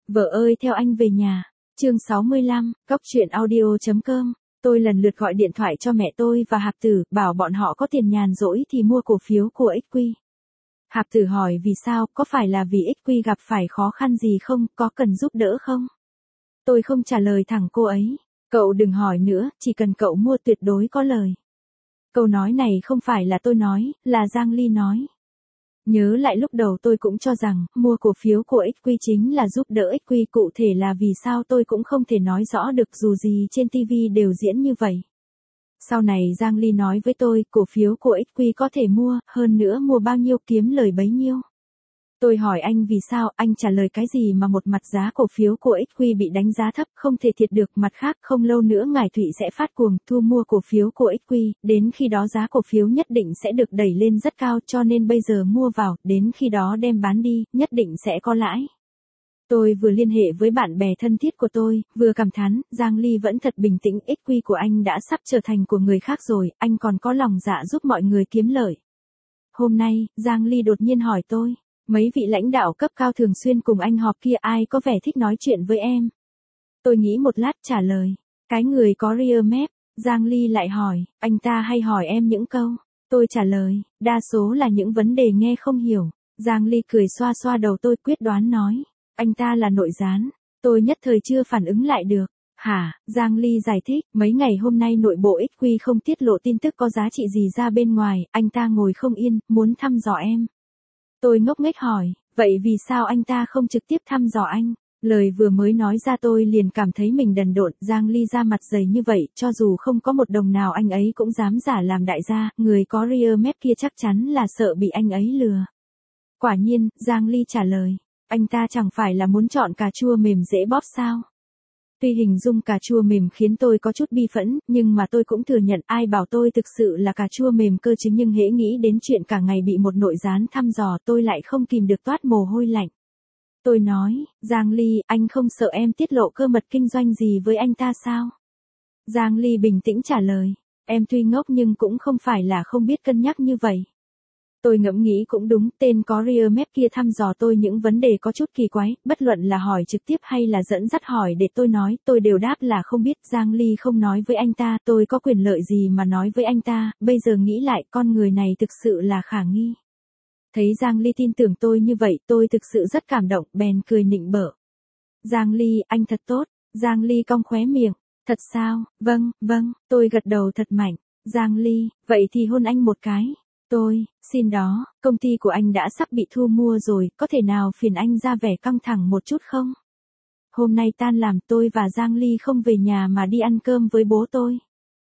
Vợ ơi theo anh về nhà. Chương 65, Cóc truyện audio.com. Tôi lần lượt gọi điện thoại cho mẹ tôi và Hạp Tử, bảo bọn họ có tiền nhàn rỗi thì mua cổ phiếu của XQ. Hạp Tử hỏi vì sao, có phải là vì XQ gặp phải khó khăn gì không, có cần giúp đỡ không? Tôi không trả lời thẳng cô ấy. Cậu đừng hỏi nữa, chỉ cần cậu mua tuyệt đối có lời. Câu nói này không phải là tôi nói, là Giang Ly nói. Nhớ lại lúc đầu tôi cũng cho rằng, mua cổ phiếu của XQ chính là giúp đỡ XQ, cụ thể là vì sao tôi cũng không thể nói rõ được, dù gì trên TV đều diễn như vậy. Sau này Giang Ly nói với tôi, cổ phiếu của XQ có thể mua, hơn nữa mua bao nhiêu kiếm lời bấy nhiêu. Tôi hỏi anh vì sao, anh trả lời cái gì mà một mặt giá cổ phiếu của XQ bị đánh giá thấp, không thể thiệt được, mặt khác không lâu nữa Ngải Thụy sẽ phát cuồng thu mua cổ phiếu của XQ, đến khi đó giá cổ phiếu nhất định sẽ được đẩy lên rất cao, cho nên bây giờ mua vào, đến khi đó đem bán đi, nhất định sẽ có lãi. Tôi vừa liên hệ với bạn bè thân thiết của tôi, vừa cảm thán, Giang Ly vẫn thật bình tĩnh, XQ của anh đã sắp trở thành của người khác rồi, anh còn có lòng dạ giúp mọi người kiếm lợi. Hôm nay, Giang Ly đột nhiên hỏi tôi. Mấy vị lãnh đạo cấp cao thường xuyên cùng anh họp kia, ai có vẻ thích nói chuyện với em? Tôi nghĩ một lát trả lời. Cái người có rear map. Giang Ly lại hỏi, anh ta hay hỏi em những câu. Tôi trả lời, đa số là những vấn đề nghe không hiểu. Giang Ly cười xoa xoa đầu tôi, quyết đoán nói. Anh ta là nội gián. Tôi nhất thời chưa phản ứng lại được. Hả? Giang Ly giải thích, mấy ngày hôm nay nội bộ XQ không tiết lộ tin tức có giá trị gì ra bên ngoài, anh ta ngồi không yên, muốn thăm dò em. Tôi ngốc nghếch hỏi, vậy vì sao anh ta không trực tiếp thăm dò anh? Lời vừa mới nói ra tôi liền cảm thấy mình đần độn, Giang Ly ra mặt dày như vậy, cho dù không có một đồng nào anh ấy cũng dám giả làm đại gia, người có rear map kia chắc chắn là sợ bị anh ấy lừa. Quả nhiên, Giang Ly trả lời, anh ta chẳng phải là muốn chọn cà chua mềm dễ bóp sao? Tuy hình dung cà chua mềm khiến tôi có chút bi phẫn, nhưng mà tôi cũng thừa nhận ai bảo tôi thực sự là cà chua mềm cơ chứ, nhưng hễ nghĩ đến chuyện cả ngày bị một nội gián thăm dò tôi lại không kìm được toát mồ hôi lạnh. Tôi nói, Giang Ly, anh không sợ em tiết lộ cơ mật kinh doanh gì với anh ta sao? Giang Ly bình tĩnh trả lời, em tuy ngốc nhưng cũng không phải là không biết cân nhắc như vậy. Tôi ngẫm nghĩ cũng đúng, tên có rear map kia thăm dò tôi những vấn đề có chút kỳ quái, bất luận là hỏi trực tiếp hay là dẫn dắt hỏi để tôi nói, tôi đều đáp là không biết. Giang Ly không nói với anh ta, tôi có quyền lợi gì mà nói với anh ta, bây giờ nghĩ lại con người này thực sự là khả nghi. Thấy Giang Ly tin tưởng tôi như vậy, tôi thực sự rất cảm động, bèn cười nịnh bợ. Giang Ly, anh thật tốt. Giang Ly cong khóe miệng, thật sao, vâng, tôi gật đầu thật mạnh. Giang Ly, vậy thì hôn anh một cái. Tôi, xin đó, công ty của anh đã sắp bị thu mua rồi, có thể nào phiền anh ra vẻ căng thẳng một chút không? Hôm nay tan làm tôi và Giang Ly không về nhà mà đi ăn cơm với bố tôi.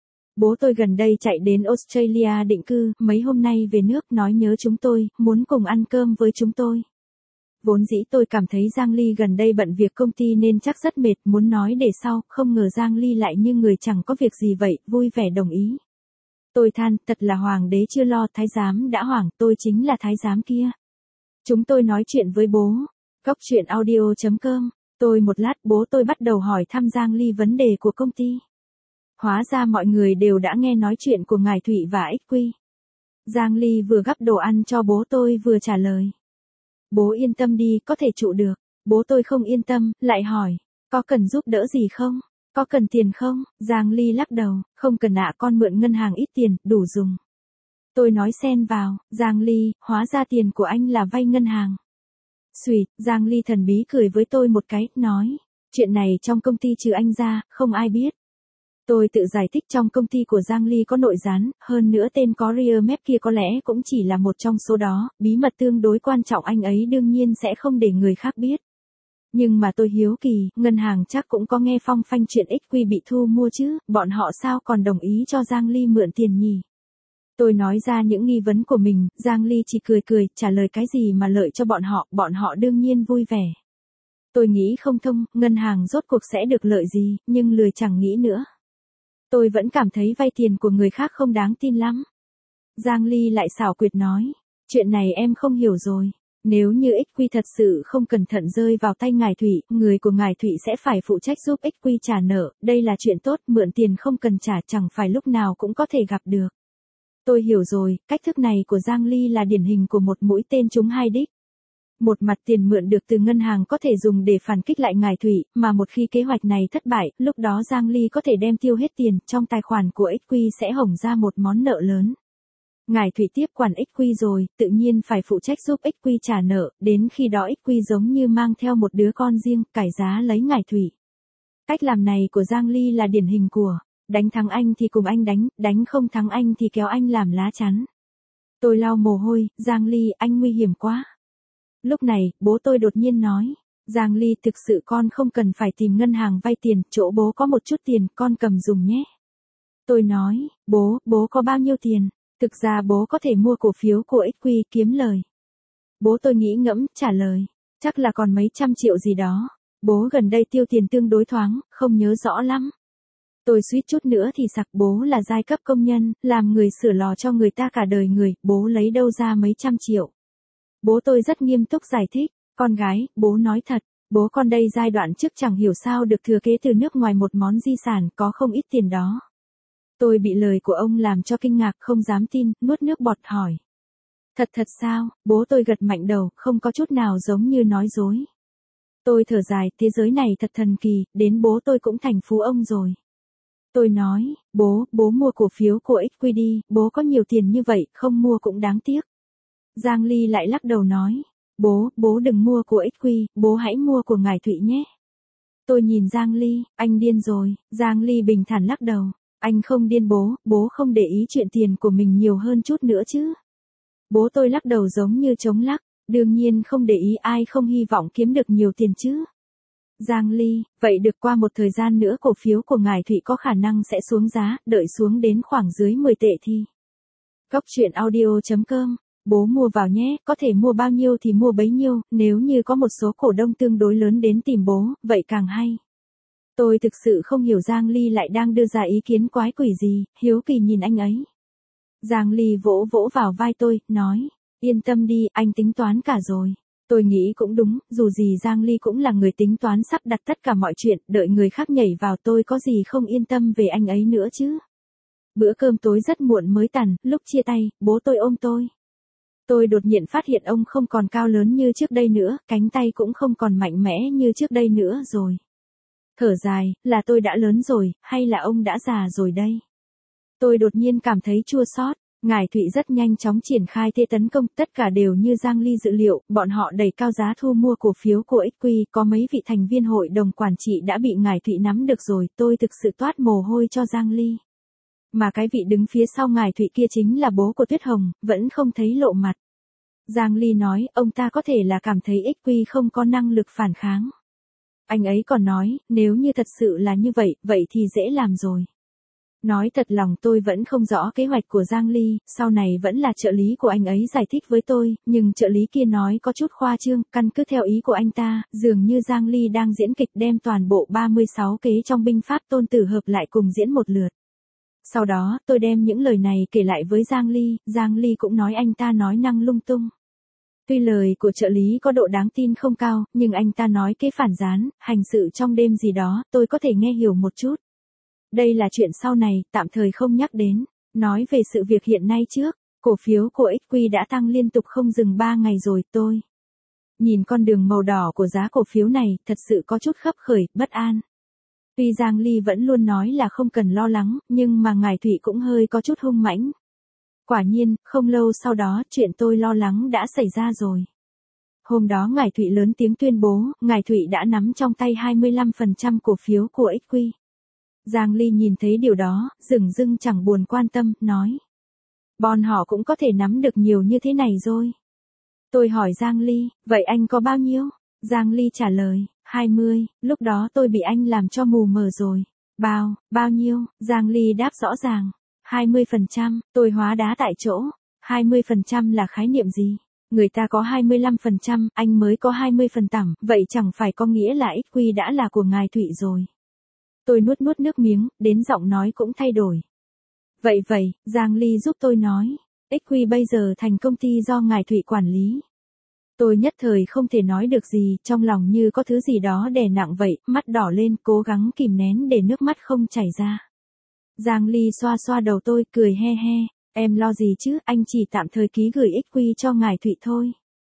Bố tôi gần đây chạy đến Australia định cư, mấy hôm nay về nước nói nhớ chúng tôi, muốn cùng ăn cơm với chúng tôi. Vốn dĩ tôi cảm thấy Giang Ly gần đây bận việc công ty nên chắc rất mệt, muốn nói để sau, không ngờ Giang Ly lại như người chẳng có việc gì vậy, vui vẻ đồng ý. Tôi than, thật là hoàng đế chưa lo, thái giám đã hoảng, tôi chính là thái giám kia. Chúng tôi nói chuyện với bố. Cóc truyện audio.com. Tôi một lát, bố tôi bắt đầu hỏi thăm Giang Ly vấn đề của công ty. Hóa ra mọi người đều đã nghe nói chuyện của Ngải Thụy và XQ. Giang Ly vừa gắp đồ ăn cho bố tôi vừa trả lời. Bố yên tâm đi, có thể trụ được. Bố tôi không yên tâm, lại hỏi, có cần giúp đỡ gì không? Có cần tiền không? Giang Ly lắc đầu, không cần ạ, con mượn ngân hàng ít tiền, đủ dùng. Tôi nói xen vào, Giang Ly, hóa ra tiền của anh là vay ngân hàng. Xùyệt, Giang Ly thần bí cười với tôi một cái, nói, chuyện này trong công ty trừ anh ra, không ai biết. Tôi tự giải thích trong công ty của Giang Ly có nội gián, hơn nữa tên có rear map kia có lẽ cũng chỉ là một trong số đó, bí mật tương đối quan trọng anh ấy đương nhiên sẽ không để người khác biết. Nhưng mà tôi hiếu kỳ, ngân hàng chắc cũng có nghe phong phanh chuyện XQ bị thu mua chứ, bọn họ sao còn đồng ý cho Giang Ly mượn tiền nhỉ? Tôi nói ra những nghi vấn của mình, Giang Ly chỉ cười, trả lời cái gì mà lợi cho bọn họ đương nhiên vui vẻ. Tôi nghĩ không thông, ngân hàng rốt cuộc sẽ được lợi gì, nhưng lười chẳng nghĩ nữa. Tôi vẫn cảm thấy vay tiền của người khác không đáng tin lắm. Giang Ly lại xảo quyệt nói, chuyện này em không hiểu rồi. Nếu như XQ thật sự không cẩn thận rơi vào tay Ngải Thụy, người của Ngải Thụy sẽ phải phụ trách giúp XQ trả nợ, đây là chuyện tốt, mượn tiền không cần trả chẳng phải lúc nào cũng có thể gặp được. Tôi hiểu rồi, cách thức này của Giang Ly là điển hình của một mũi tên trúng hai đích. Một mặt tiền mượn được từ ngân hàng có thể dùng để phản kích lại Ngải Thụy, mà một khi kế hoạch này thất bại, lúc đó Giang Ly có thể đem tiêu hết tiền, trong tài khoản của XQ sẽ hổng ra một món nợ lớn. Ngải Thụy tiếp quản XQ rồi, tự nhiên phải phụ trách giúp XQ trả nợ, đến khi đó XQ giống như mang theo một đứa con riêng, cải giá lấy Ngải Thụy. Cách làm này của Giang Ly là điển hình của, đánh thắng anh thì cùng anh đánh, đánh không thắng anh thì kéo anh làm lá chắn. Tôi lau mồ hôi, Giang Ly, anh nguy hiểm quá. Lúc này, bố tôi đột nhiên nói, Giang Ly thực sự con không cần phải tìm ngân hàng vay tiền, chỗ bố có một chút tiền, con cầm dùng nhé. Tôi nói, bố có bao nhiêu tiền? Thực ra bố có thể mua cổ phiếu của XQ kiếm lời. Bố tôi nghĩ ngẫm, trả lời, chắc là còn mấy trăm triệu gì đó. Bố gần đây tiêu tiền tương đối thoáng, không nhớ rõ lắm. Tôi suýt chút nữa thì sặc, bố là giai cấp công nhân, làm người sửa lò cho người ta cả đời người, bố lấy đâu ra mấy trăm triệu. Bố tôi rất nghiêm túc giải thích, con gái, bố nói thật, bố con đây giai đoạn trước chẳng hiểu sao được thừa kế từ nước ngoài một món di sản có không ít tiền đó. Tôi bị lời của ông làm cho kinh ngạc không dám tin, nuốt nước bọt hỏi. Thật sao, bố tôi gật mạnh đầu, không có chút nào giống như nói dối. Tôi thở dài, thế giới này thật thần kỳ, đến bố tôi cũng thành phú ông rồi. Tôi nói, bố mua cổ phiếu của XQ đi, bố có nhiều tiền như vậy, không mua cũng đáng tiếc. Giang Ly lại lắc đầu nói, bố đừng mua của XQ, bố hãy mua của Ngải Thụy nhé. Tôi nhìn Giang Ly, anh điên rồi, Giang Ly bình thản lắc đầu, anh không điên bố không để ý chuyện tiền của mình nhiều hơn chút nữa chứ. Bố tôi lắc đầu giống như chống lắc, đương nhiên không để ý, ai không hy vọng kiếm được nhiều tiền chứ. Giang Ly, vậy được qua một thời gian nữa cổ phiếu của Ngải Thụy có khả năng sẽ xuống giá, đợi xuống đến khoảng dưới 10 tệ thì. Góc truyện audio.com, bố mua vào nhé, có thể mua bao nhiêu thì mua bấy nhiêu, nếu như có một số cổ đông tương đối lớn đến tìm bố, vậy càng hay. Tôi thực sự không hiểu Giang Ly lại đang đưa ra ý kiến quái quỷ gì, hiếu kỳ nhìn anh ấy. Giang Ly vỗ vào vai tôi, nói, yên tâm đi, anh tính toán cả rồi. Tôi nghĩ cũng đúng, dù gì Giang Ly cũng là người tính toán sắp đặt tất cả mọi chuyện, đợi người khác nhảy vào tôi có gì không yên tâm về anh ấy nữa chứ. Bữa cơm tối rất muộn mới tàn, lúc chia tay, bố tôi ôm tôi. Tôi đột nhiên phát hiện ông không còn cao lớn như trước đây nữa, cánh tay cũng không còn mạnh mẽ như trước đây nữa rồi. Thở dài, là tôi đã lớn rồi, hay là ông đã già rồi đây? Tôi đột nhiên cảm thấy chua xót. Ngải Thụy rất nhanh chóng triển khai thế tấn công, tất cả đều như Giang Ly dự liệu, bọn họ đẩy cao giá thu mua cổ phiếu của XQ, có mấy vị thành viên hội đồng quản trị đã bị Ngải Thụy nắm được rồi, tôi thực sự toát mồ hôi cho Giang Ly. Mà cái vị đứng phía sau Ngải Thụy kia chính là bố của Tuyết Hồng, vẫn không thấy lộ mặt. Giang Ly nói, ông ta có thể là cảm thấy XQ không có năng lực phản kháng. Anh ấy còn nói, nếu như thật sự là như vậy, vậy thì dễ làm rồi. Nói thật lòng tôi vẫn không rõ kế hoạch của Giang Ly, sau này vẫn là trợ lý của anh ấy giải thích với tôi, nhưng trợ lý kia nói có chút khoa trương, căn cứ theo ý của anh ta, dường như Giang Ly đang diễn kịch đem toàn bộ 36 kế trong binh pháp Tôn Tử hợp lại cùng diễn một lượt. Sau đó, tôi đem những lời này kể lại với Giang Ly cũng nói anh ta nói năng lung tung. Tuy lời của trợ lý có độ đáng tin không cao, nhưng anh ta nói kế phản gián, hành sự trong đêm gì đó, tôi có thể nghe hiểu một chút. Đây là chuyện sau này, tạm thời không nhắc đến. Nói về sự việc hiện nay trước, cổ phiếu của XQ đã tăng liên tục không dừng 3 ngày rồi, tôi nhìn con đường màu đỏ của giá cổ phiếu này, thật sự có chút khấp khởi, bất an. Tuy Giang Ly vẫn luôn nói là không cần lo lắng, nhưng mà Ngải Thụy cũng hơi có chút hung mãnh. Quả nhiên, không lâu sau đó, chuyện tôi lo lắng đã xảy ra rồi. Hôm đó Ngải Thụy lớn tiếng tuyên bố, Ngải Thụy đã nắm trong tay 25% cổ phiếu của XQ. Giang Ly nhìn thấy điều đó, dửng dưng chẳng buồn quan tâm, nói. Bọn họ cũng có thể nắm được nhiều như thế này rồi. Tôi hỏi Giang Ly, vậy anh có bao nhiêu? Giang Ly trả lời, 20, lúc đó tôi bị anh làm cho mù mờ rồi. Bao nhiêu? Giang Ly đáp rõ ràng. 20%, tôi hóa đá tại chỗ. 20% là khái niệm gì? Người ta có 25%, anh mới có 20%, vậy chẳng phải có nghĩa là XQ đã là của Ngải Thụy rồi. Tôi nuốt nước miếng, đến giọng nói cũng thay đổi. Vậy, Giang Ly giúp tôi nói. XQ bây giờ thành công ty do Ngải Thụy quản lý. Tôi nhất thời không thể nói được gì, trong lòng như có thứ gì đó đè nặng vậy, mắt đỏ lên, cố gắng kìm nén để nước mắt không chảy ra. Giang Ly xoa đầu tôi, cười he he, em lo gì chứ, anh chỉ tạm thời ký gửi XQ cho Ngải Thụy thôi.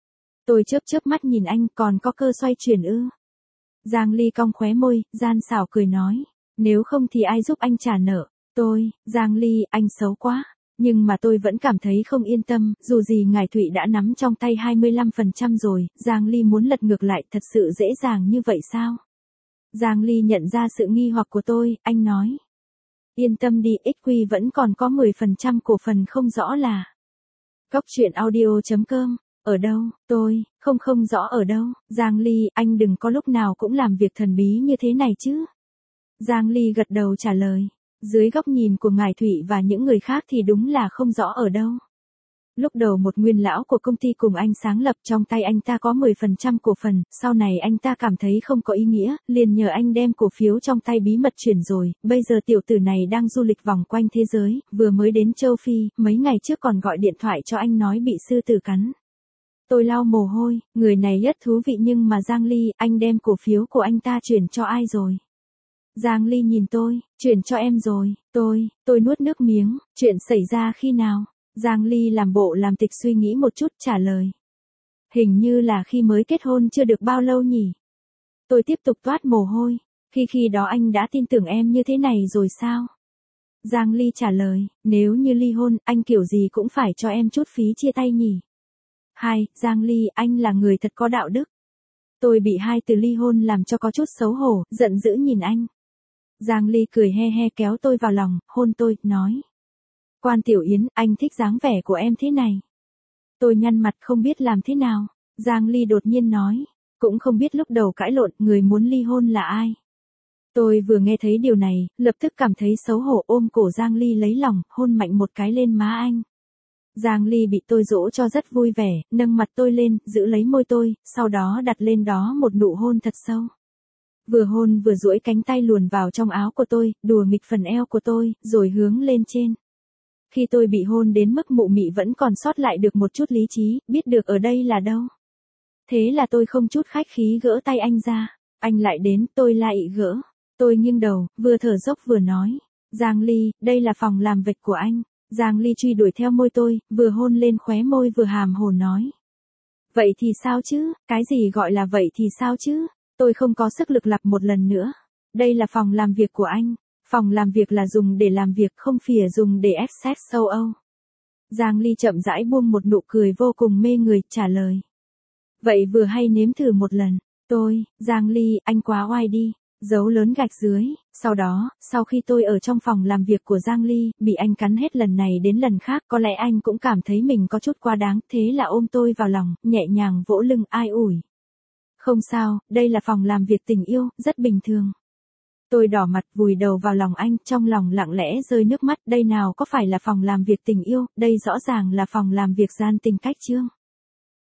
Tôi chớp chớp mắt nhìn anh, còn có cơ xoay chuyển ư? Giang Ly cong khóe môi, gian xảo cười nói. Nếu không thì ai giúp anh trả nợ? Giang Ly, anh xấu quá. Nhưng mà tôi vẫn cảm thấy không yên tâm, dù gì ngài Thụy đã nắm trong tay 25% rồi, Giang Ly muốn lật ngược lại thật sự dễ dàng như vậy sao? Giang Ly nhận ra sự nghi hoặc của tôi, anh nói. Yên tâm đi, XQ vẫn còn có 10% cổ phần không rõ là. Cóc truyện audio.com, ở đâu, không rõ ở đâu, Giang Ly, anh đừng có lúc nào cũng làm việc thần bí như thế này chứ. Giang Ly gật đầu trả lời. Dưới góc nhìn của ngài Thụy và những người khác thì đúng là không rõ ở đâu. Lúc đầu một nguyên lão của công ty cùng anh sáng lập, trong tay anh ta có 10% cổ phần, sau này anh ta cảm thấy không có ý nghĩa, liền nhờ anh đem cổ phiếu trong tay bí mật chuyển rồi, bây giờ tiểu tử này đang du lịch vòng quanh thế giới, vừa mới đến châu Phi, mấy ngày trước còn gọi điện thoại cho anh nói bị sư tử cắn. Tôi lau mồ hôi, người này rất thú vị nhưng mà Giang Ly, anh đem cổ phiếu của anh ta chuyển cho ai rồi? Giang Ly nhìn tôi, chuyển cho em rồi, tôi nuốt nước miếng, chuyện xảy ra khi nào? Giang Ly làm bộ làm tịch suy nghĩ một chút trả lời. Hình như là khi mới kết hôn chưa được bao lâu nhỉ? Tôi tiếp tục toát mồ hôi, khi đó anh đã tin tưởng em như thế này rồi sao? Giang Ly trả lời, nếu như ly hôn, anh kiểu gì cũng phải cho em chút phí chia tay nhỉ? Giang Ly, anh là người thật có đạo đức. Tôi bị hai từ ly hôn làm cho có chút xấu hổ, giận dữ nhìn anh. Giang Ly cười he he kéo tôi vào lòng, hôn tôi, nói. Quan Tiểu Yến, anh thích dáng vẻ của em thế này. Tôi nhăn mặt không biết làm thế nào. Giang Ly đột nhiên nói. Cũng không biết lúc đầu cãi lộn, người muốn ly hôn là ai. Tôi vừa nghe thấy điều này, lập tức cảm thấy xấu hổ ôm cổ Giang Ly lấy lòng, hôn mạnh một cái lên má anh. Giang Ly bị tôi dỗ cho rất vui vẻ, nâng mặt tôi lên, giữ lấy môi tôi, sau đó đặt lên đó một nụ hôn thật sâu. Vừa hôn vừa duỗi cánh tay luồn vào trong áo của tôi, đùa nghịch phần eo của tôi, rồi hướng lên trên. Khi tôi bị hôn đến mức mụ mị vẫn còn sót lại được một chút lý trí, biết được ở đây là đâu. Thế là tôi không chút khách khí gỡ tay anh ra. Anh lại đến, tôi lại gỡ. Tôi nghiêng đầu, vừa thở dốc vừa nói. Giang Ly, đây là phòng làm việc của anh. Giang Ly truy đuổi theo môi tôi, vừa hôn lên khóe môi vừa hàm hồ nói. Vậy thì sao chứ, cái gì gọi là vậy thì sao chứ? Tôi không có sức lực lặp một lần nữa. Đây là phòng làm việc của anh. Phòng làm việc là dùng để làm việc, không phải dùng để access show Âu. Giang Ly chậm rãi buông một nụ cười vô cùng mê người, trả lời. Vậy vừa hay nếm thử một lần. Giang Ly, anh quá oai đi. Dấu lớn gạch dưới. Sau đó, sau khi tôi ở trong phòng làm việc của Giang Ly, bị anh cắn hết lần này đến lần khác, có lẽ anh cũng cảm thấy mình có chút quá đáng, thế là ôm tôi vào lòng, nhẹ nhàng vỗ lưng ai ủi. Không sao, đây là phòng làm việc tình yêu, rất bình thường. Tôi đỏ mặt vùi đầu vào lòng anh, trong lòng lặng lẽ rơi nước mắt, đây nào có phải là phòng làm việc tình yêu, đây rõ ràng là phòng làm việc gian tình cách chương.